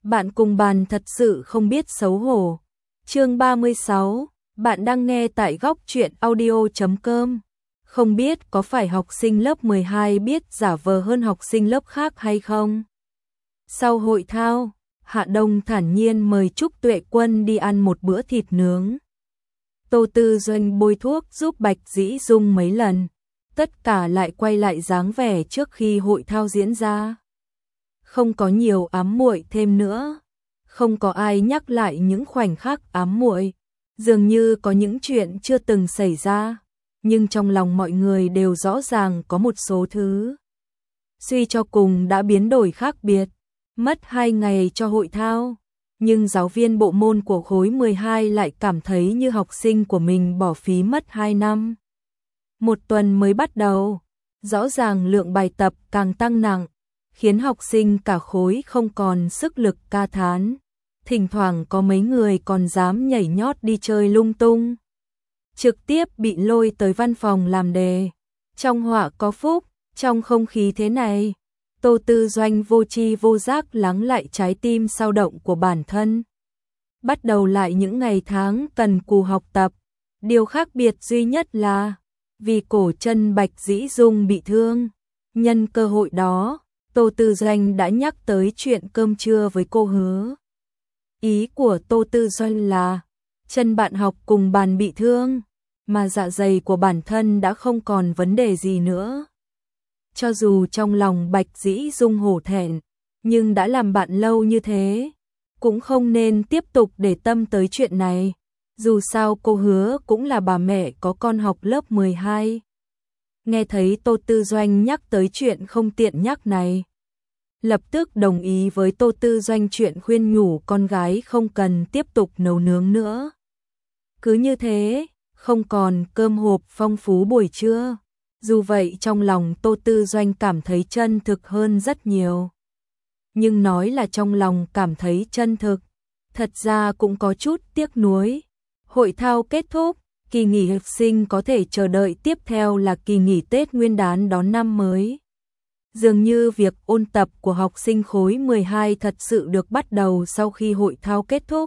Bạn cùng bàn thật sự không biết xấu hổ. Chương 36, bạn đang nghe tại góc truyện audio.com. Không biết có phải học sinh lớp 12 biết giả vờ hơn học sinh lớp khác hay không? Sau hội thao, Hạ Đông thản nhiên mời Trúc Tuệ Quân đi ăn một bữa thịt nướng. Tô Tư Doanh bôi thuốc giúp Bạch Dĩ Dung mấy lần, tất cả lại quay lại dáng vẻ trước khi hội thao diễn ra. Không có nhiều ám muội thêm nữa, không có ai nhắc lại những khoảnh khắc ám muội, dường như có những chuyện chưa từng xảy ra, nhưng trong lòng mọi người đều rõ ràng có một số thứ suy cho cùng đã biến đổi khác biệt. Mất 2 ngày cho hội thao, nhưng giáo viên bộ môn của khối 12 lại cảm thấy như học sinh của mình bỏ phí mất 2 năm. Một tuần mới bắt đầu, rõ ràng lượng bài tập càng tăng nặng, khiến học sinh cả khối không còn sức lực ca thán. Thỉnh thoảng có mấy người còn dám nhảy nhót đi chơi lung tung, trực tiếp bị lôi tới văn phòng làm đề. Trong họa có phúc, trong không khí thế này, Tô Tư Doanh vô tri vô giác lắng lại trái tim sao động của bản thân. Bắt đầu lại những ngày tháng cần cù học tập. Điều khác biệt duy nhất là vì cổ chân Bạch Dĩ Dung bị thương. Nhân cơ hội đó, Tô Tư Doanh đã nhắc tới chuyện cơm trưa với cô Hứa. Ý của Tô Tư Doanh là chân bạn học cùng bàn bị thương, mà dạ dày của bản thân đã không còn vấn đề gì nữa. Cho dù trong lòng Bạch Dĩ Dung hổ thẹn, nhưng đã làm bạn lâu như thế, cũng không nên tiếp tục để tâm tới chuyện này. Dù sao cô Hứa cũng là bà mẹ có con học lớp 12. Nghe thấy Tô Tư Doanh nhắc tới chuyện không tiện nhắc này, lập tức đồng ý với Tô Tư Doanh chuyện khuyên nhủ con gái không cần tiếp tục nấu nướng nữa. Cứ như thế, không còn cơm hộp phong phú buổi trưa. Dù vậy trong lòng Tô Tư Doanh cảm thấy chân thực hơn rất nhiều. Nhưng nói là trong lòng cảm thấy chân thực, thật ra cũng có chút tiếc nuối. Hội thao kết thúc, kỳ nghỉ học sinh có thể chờ đợi tiếp theo là kỳ nghỉ Tết Nguyên đán đón năm mới. Dường như việc ôn tập của học sinh khối 12 thật sự được bắt đầu sau khi hội thao kết thúc.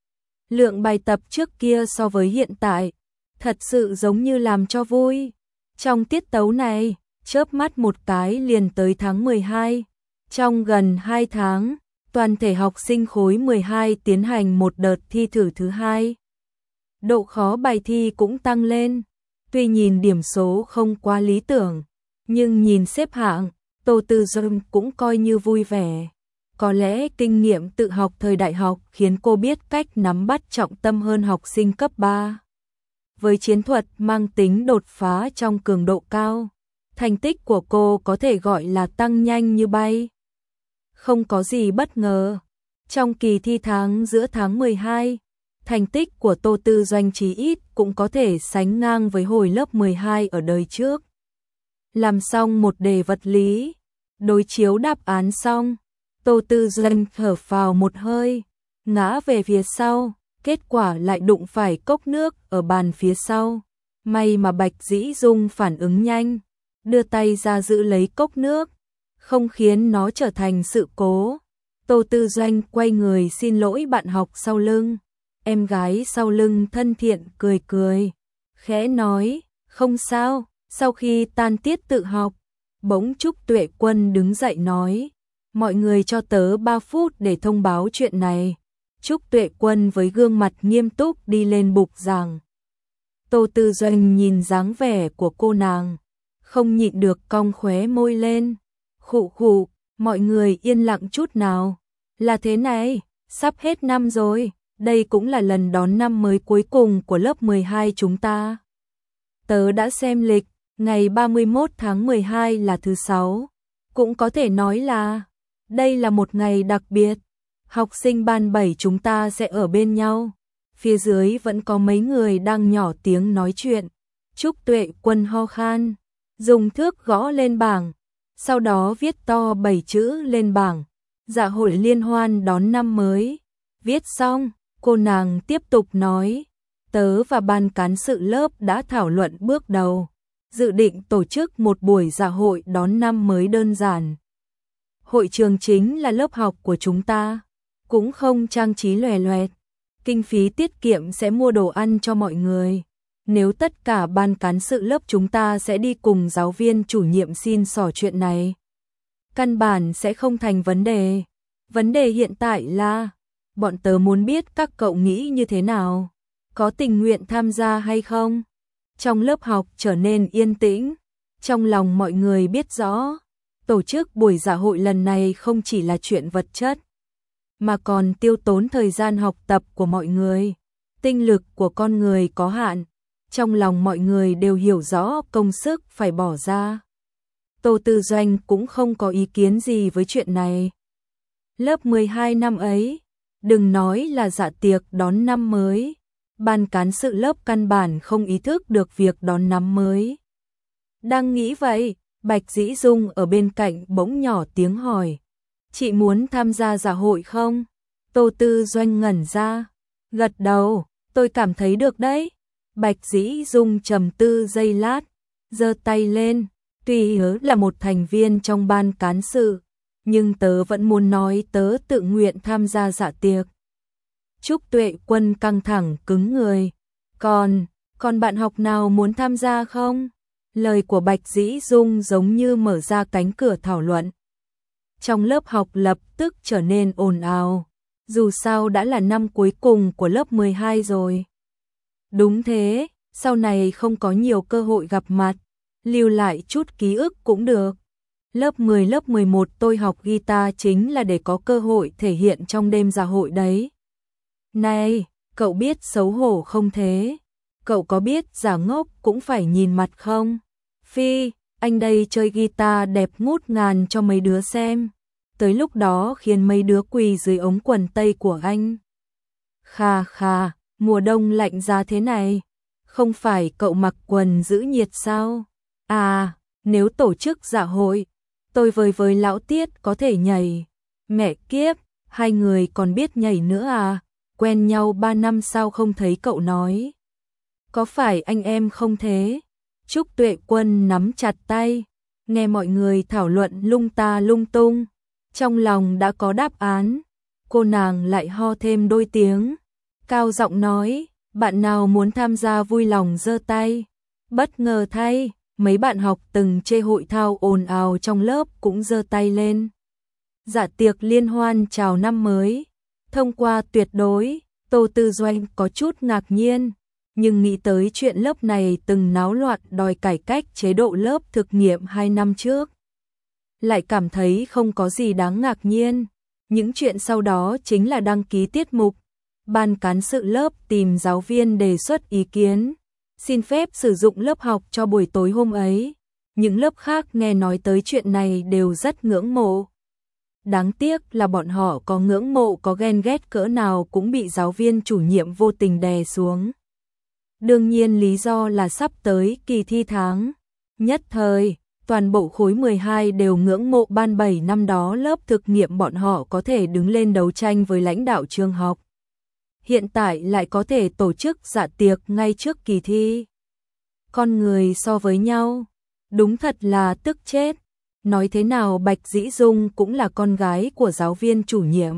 Lượng bài tập trước kia so với hiện tại, thật sự giống như làm cho vui. Trong tiết tấu này, chớp mắt một cái liền tới tháng 12. Trong gần 2 tháng, toàn thể học sinh khối 12 tiến hành một đợt thi thử thứ hai. Độ khó bài thi cũng tăng lên. Tuy nhìn điểm số không quá lý tưởng, nhưng nhìn xếp hạng, Tô Tư Doanh cũng coi như vui vẻ. Có lẽ kinh nghiệm tự học thời đại học khiến cô biết cách nắm bắt trọng tâm hơn học sinh cấp 3. Với chiến thuật mang tính đột phá trong cường độ cao, thành tích của cô có thể gọi là tăng nhanh như bay. Không có gì bất ngờ, trong kỳ thi giữa tháng 12, thành tích của Tô Tư Doanh chí ít cũng có thể sánh ngang với hồi lớp 12 ở đời trước. Làm xong một đề vật lý, đối chiếu đáp án xong, Tô Tư Doanh thở phào một hơi, ngã về phía sau. Kết quả lại đụng phải cốc nước ở bàn phía sau. May mà Bạch Dĩ Dung phản ứng nhanh, đưa tay ra giữ lấy cốc nước, không khiến nó trở thành sự cố. Tô Tư Doanh quay người xin lỗi bạn học sau lưng. Em gái sau lưng thân thiện cười cười, khẽ nói, không sao. Sau khi tan tiết tự học, bỗng Trúc Tuệ Quân đứng dậy nói, mọi người cho tớ 3 phút để thông báo chuyện này. Trúc Tuệ Quân với gương mặt nghiêm túc đi lên bục giảng. Tô Tư Doanh nhìn dáng vẻ của cô nàng, không nhịn được cong khóe môi lên. Khụ khụ, mọi người yên lặng chút nào. Là thế này, sắp hết năm rồi, đây cũng là lần đón năm mới cuối cùng của lớp 12 chúng ta. Tớ đã xem lịch, ngày 31 tháng 12 là thứ 6. Cũng có thể nói là, đây là một ngày đặc biệt. Học sinh ban 7 chúng ta sẽ ở bên nhau. Phía dưới vẫn có mấy người đang nhỏ tiếng nói chuyện. Trúc Tuệ Quân ho khan, dùng thước gõ lên bảng, sau đó viết to 7 chữ lên bảng. Dạ hội liên hoan đón năm mới. Viết xong, cô nàng tiếp tục nói, tớ và ban cán sự lớp đã thảo luận bước đầu, dự định tổ chức một buổi dạ hội đón năm mới đơn giản. Hội trường chính là lớp học của chúng ta. cũng không trang trí lòe loẹt. Kinh phí tiết kiệm sẽ mua đồ ăn cho mọi người. Nếu tất cả ban cán sự lớp chúng ta sẽ đi cùng giáo viên chủ nhiệm xin xỏ chuyện này, căn bản sẽ không thành vấn đề. Vấn đề hiện tại là, bọn tớ muốn biết các cậu nghĩ như thế nào, có tình nguyện tham gia hay không? Trong lớp học trở nên yên tĩnh, trong lòng mọi người biết rõ, tổ chức buổi dạ hội lần này không chỉ là chuyện vật chất, mà còn tiêu tốn thời gian học tập của mọi người. Tinh lực của con người có hạn, trong lòng mọi người đều hiểu rõ công sức phải bỏ ra. Tô Tư Doanh cũng không có ý kiến gì với chuyện này. Lớp 12 năm ấy, đừng nói là dạ tiệc đón năm mới, ban cán sự lớp căn bản không ý thức được việc đón năm mới. Đang nghĩ vậy, Bạch Dĩ Dung ở bên cạnh bỗng nhỏ tiếng hỏi, chị muốn tham gia dạ hội không? Tô Tư Doanh ngẩn ra, gật đầu, tôi cảm thấy được đấy. Bạch Dĩ Dung trầm tư giây lát, giơ tay lên, tuy tớ là một thành viên trong ban cán sự, nhưng tớ vẫn muốn nói tớ tự nguyện tham gia dạ tiệc. Trúc Tuệ Quân căng thẳng cứng người, còn bạn học nào muốn tham gia không? Lời của Bạch Dĩ Dung giống như mở ra cánh cửa thảo luận. Trong lớp học lập tức trở nên ồn ào, dù sao đã là năm cuối cùng của lớp 12 rồi. Đúng thế, sau này không có nhiều cơ hội gặp mặt, lưu lại chút ký ức cũng được. Lớp 10, lớp 11 tôi học guitar chính là để có cơ hội thể hiện trong đêm dạ hội đấy. Này, cậu biết xấu hổ không thế? Cậu có biết giả ngốc cũng phải nhìn mặt không? Phi, anh đây chơi guitar đẹp ngút ngàn cho mấy đứa xem. Tới lúc đó khiến mấy đứa quỳ dưới ống quần tây của anh. Khà khà, mùa đông lạnh giá thế này, không phải cậu mặc quần giữ nhiệt sao? À, nếu tổ chức dạ hội, tôi với lão Tiết có thể nhảy. Mẹ kiếp, hai người còn biết nhảy nữa à? Quen nhau 3 năm sao không thấy cậu nói? Có phải anh em không thế? Trúc Tuệ Quân nắm chặt tay, nghe mọi người thảo luận lung ta lung tung, trong lòng đã có đáp án. Cô nàng lại ho thêm đôi tiếng, cao giọng nói, bạn nào muốn tham gia vui lòng giơ tay. Bất ngờ thay, mấy bạn học từng chê hội thao ồn ào trong lớp cũng giơ tay lên. Dạ tiệc liên hoan chào năm mới, thông qua tuyệt đối. Tô Tư Doanh có chút ngạc nhiên, nhưng nghĩ tới chuyện lớp này từng náo loạn đòi cải cách chế độ lớp thực nghiệm 2 năm trước, lại cảm thấy không có gì đáng ngạc nhiên. Những chuyện sau đó chính là đăng ký tiết mục, ban cán sự lớp tìm giáo viên đề xuất ý kiến, xin phép sử dụng lớp học cho buổi tối hôm ấy. Những lớp khác nghe nói tới chuyện này đều rất ngưỡng mộ. Đáng tiếc là bọn họ có ngưỡng mộ có ghen ghét cỡ nào cũng bị giáo viên chủ nhiệm vô tình đè xuống. Đương nhiên lý do là sắp tới kỳ thi tháng. Nhất thời, toàn bộ khối 12 đều ngưỡng mộ ban 7 năm đó lớp thực nghiệm bọn họ có thể đứng lên đấu tranh với lãnh đạo trường học. Hiện tại lại có thể tổ chức dạ tiệc ngay trước kỳ thi. Con người so với nhau, đúng thật là tức chết. Nói thế nào Bạch Dĩ Dung cũng là con gái của giáo viên chủ nhiệm.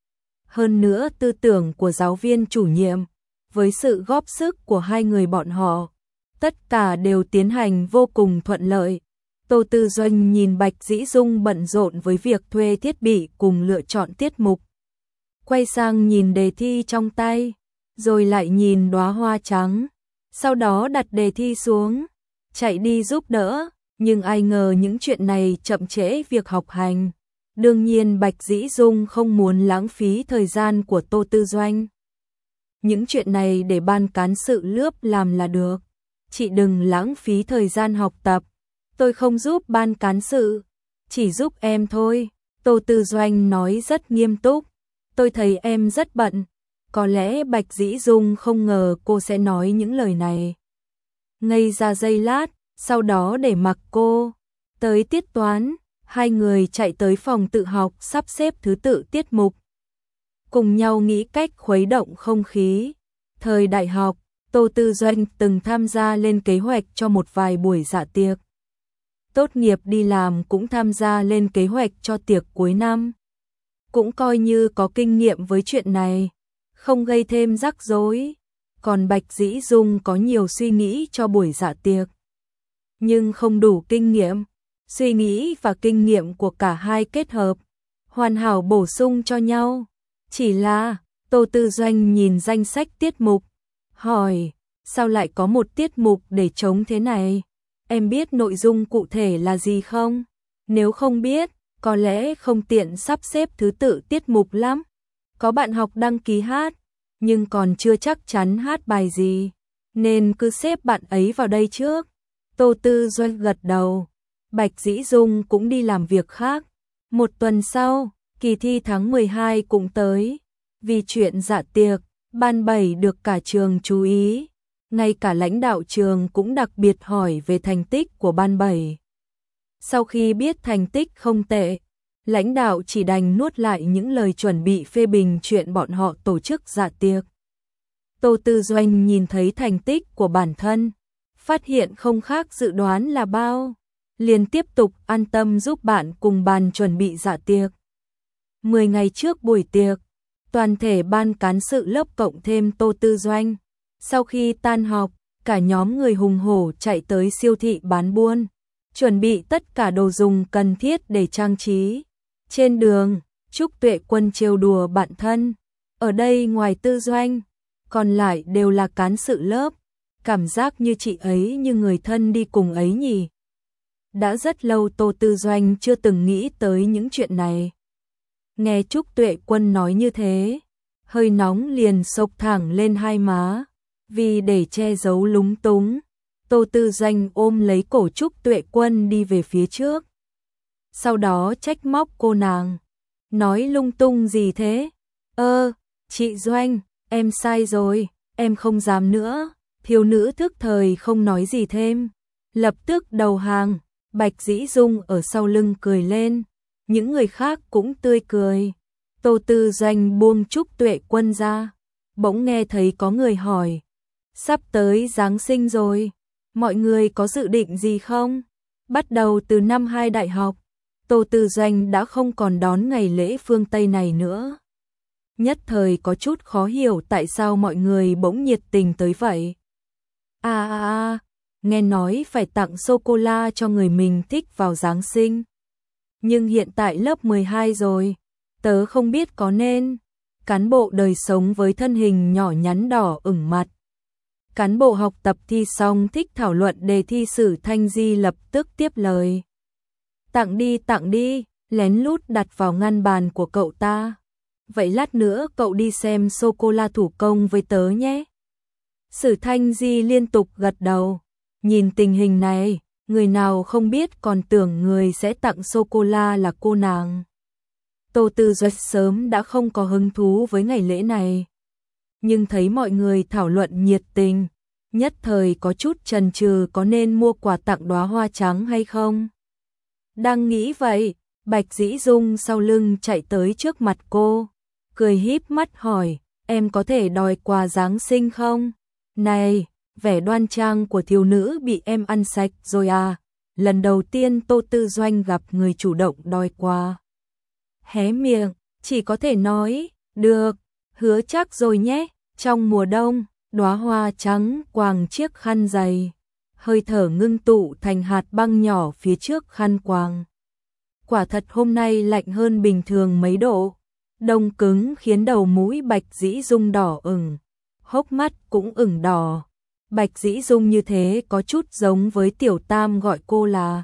Hơn nữa tư tưởng của giáo viên chủ nhiệm, với sự góp sức của hai người bọn họ, tất cả đều tiến hành vô cùng thuận lợi. Tô Tư Doanh nhìn Bạch Dĩ Dung bận rộn với việc thuê thiết bị cùng lựa chọn tiết mục. Quay sang nhìn đề thi trong tay, rồi lại nhìn đóa hoa trắng, sau đó đặt đề thi xuống, chạy đi giúp đỡ. Nhưng ai ngờ những chuyện này chậm trễ việc học hành. Đương nhiên Bạch Dĩ Dung không muốn lãng phí thời gian của Tô Tư Doanh. Những chuyện này để ban cán sự lớp làm là được. Chị đừng lãng phí thời gian học tập. Tôi không giúp ban cán sự, chỉ giúp em thôi. Tô Tư Doanh nói rất nghiêm túc. Tôi thấy em rất bận. Có lẽ Bạch Dĩ Dung không ngờ cô sẽ nói những lời này. Ngây ra giây lát, sau đó để mặc cô. Tới tiết toán, hai người chạy tới phòng tự học sắp xếp thứ tự tiết mục. Cùng nhau nghĩ cách khuấy động không khí. Thời đại học, Tô Tư Doanh từng tham gia lên kế hoạch cho một vài buổi dạ tiệc. Tốt nghiệp đi làm cũng tham gia lên kế hoạch cho tiệc cuối năm. cũng coi như có kinh nghiệm với chuyện này, không gây thêm rắc rối. Còn Bạch Dĩ Dung có nhiều suy nghĩ cho buổi dạ tiệc, nhưng không đủ kinh nghiệm. Suy nghĩ và kinh nghiệm của cả hai kết hợp, hoàn hảo bổ sung cho nhau. Chỉ là, Tô Tư Doanh nhìn danh sách tiết mục, hỏi, sao lại có một tiết mục để trống thế này? Em biết nội dung cụ thể là gì không? Nếu không biết, có lẽ không tiện sắp xếp thứ tự tiết mục lắm. Có bạn học đăng ký hát, nhưng còn chưa chắc chắn hát bài gì, nên cứ xếp bạn ấy vào đây trước. Tô Tư Doanh gật đầu. Bạch Dĩ Dung cũng đi làm việc khác. Một tuần sau, kỳ thi tháng 12 cũng tới. Vì chuyện dạ tiệc, ban 7 được cả trường chú ý. Ngay cả lãnh đạo trường cũng đặc biệt hỏi về thành tích của ban 7. Sau khi biết thành tích không tệ, lãnh đạo chỉ đành nuốt lại những lời chuẩn bị phê bình chuyện bọn họ tổ chức dạ tiệc. Tô Tư Doanh nhìn thấy thành tích của bản thân, phát hiện không khác dự đoán là bao, liền tiếp tục an tâm giúp bạn cùng bàn chuẩn bị dạ tiệc. 10 ngày trước buổi tiệc, toàn thể ban cán sự lớp cộng thêm Tô Tư Doanh. Sau khi tan họp, cả nhóm người hùng hổ chạy tới siêu thị bán buôn, chuẩn bị tất cả đồ dùng cần thiết để trang trí. Trên đường, Trúc Tuệ Quân trêu đùa bạn thân. Ở đây ngoài Tư Doanh, còn lại đều là cán sự lớp. Cảm giác như chị ấy như người thân đi cùng ấy nhỉ. Đã rất lâu Tô Tư Doanh chưa từng nghĩ tới những chuyện này. Nghe Trúc Tuệ Quân nói như thế, hơi nóng liền sộc thẳng lên hai má. Vì để che giấu lúng túng, Tô Tư Doanh ôm lấy cổ Trúc Tuệ Quân đi về phía trước. Sau đó trách móc cô nàng. Nói lung tung gì thế? Chị Doanh, em sai rồi, em không dám nữa. Thiếu nữ thức thời không nói gì thêm, lập tức đầu hàng. Bạch Dĩ Dung ở sau lưng cười lên, những người khác cũng tươi cười. Tô Tư Doanh buông Trúc Tuệ Quân ra, bỗng nghe thấy có người hỏi, sắp tới Giáng sinh rồi, mọi người có dự định gì không? Bắt đầu từ năm 2 đại học, Tô Tư Doanh đã không còn đón ngày lễ phương Tây này nữa. Nhất thời có chút khó hiểu tại sao mọi người bỗng nhiệt tình tới vậy. Nghe nói phải tặng sô-cô-la cho người mình thích vào Giáng sinh. Nhưng hiện tại lớp 12 rồi, tớ không biết có nên. Cán bộ đời sống với thân hình nhỏ nhắn đỏ ửng mặt. Cán bộ học tập thi xong thích thảo luận đề thi sử Thanh Di lập tức tiếp lời. Tặng đi, lén lút đặt vào ngăn bàn của cậu ta. Vậy lát nữa cậu đi xem sô-cô-la thủ công với tớ nhé. Sử Thanh Di liên tục gật đầu. Nhìn tình hình này, người nào không biết còn tưởng người sẽ tặng sô-cô-la là cô nàng. Tô Tư Doanh sớm đã không có hứng thú với ngày lễ này. Nhưng thấy mọi người thảo luận nhiệt tình, nhất thời có chút chần chừ có nên mua quà tặng đóa hoa trắng hay không. Đang nghĩ vậy, Bạch Dĩ Dung sau lưng chạy tới trước mặt cô, cười híp mắt hỏi, em có thể đòi quà Giáng sinh không? Này, vẻ đoan trang của thiếu nữ bị em ăn sạch rồi à? Lần đầu tiên Tô Tư Doanh gặp người chủ động đòi quà. Hé miệng, chỉ có thể nói, được, hứa chắc rồi nhé. Trong mùa đông, đóa hoa trắng quàng chiếc khăn dày, hơi thở ngưng tụ thành hạt băng nhỏ phía trước khăn quàng. Quả thật hôm nay lạnh hơn bình thường mấy độ, đông cứng khiến đầu mũi Bạch Dĩ Dung đỏ ửng, hốc mắt cũng ửng đỏ. Bạch Dĩ Dung như thế có chút giống với Tiểu Tam gọi cô là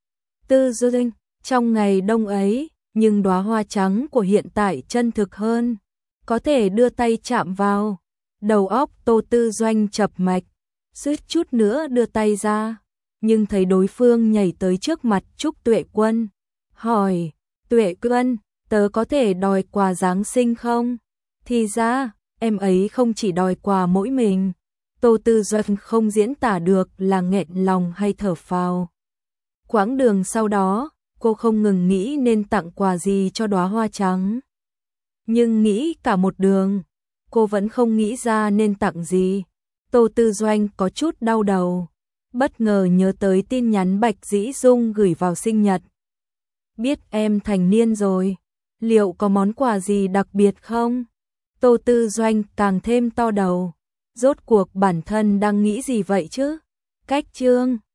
Tư Doanh trong ngày đông ấy, nhưng đóa hoa trắng của hiện tại chân thực hơn, có thể đưa tay chạm vào. Đầu óc Tô Tư Doanh chập mạch, suýt chút nữa đưa tay ra, nhưng thấy đối phương nhảy tới trước mặt Trúc Tuệ Quân, hỏi, Tuệ Quân, tớ có thể đòi quà Giáng sinh không? Thì ra, em ấy không chỉ đòi quà mỗi mình. Tô Tư Doanh không diễn tả được là nghẹn lòng hay thở phào. Quãng đường sau đó, cô không ngừng nghĩ nên tặng quà gì cho đóa hoa trắng. Nhưng nghĩ cả một đường, cô vẫn không nghĩ ra nên tặng gì. Tô Tư Doanh có chút đau đầu, bất ngờ nhớ tới tin nhắn Bạch Dĩ Dung gửi vào sinh nhật. Biết em thành niên rồi, Liệu có món quà gì đặc biệt không? Tô Tư Doanh càng thêm to đầu. Rốt cuộc bản thân đang nghĩ gì vậy chứ? Cách chương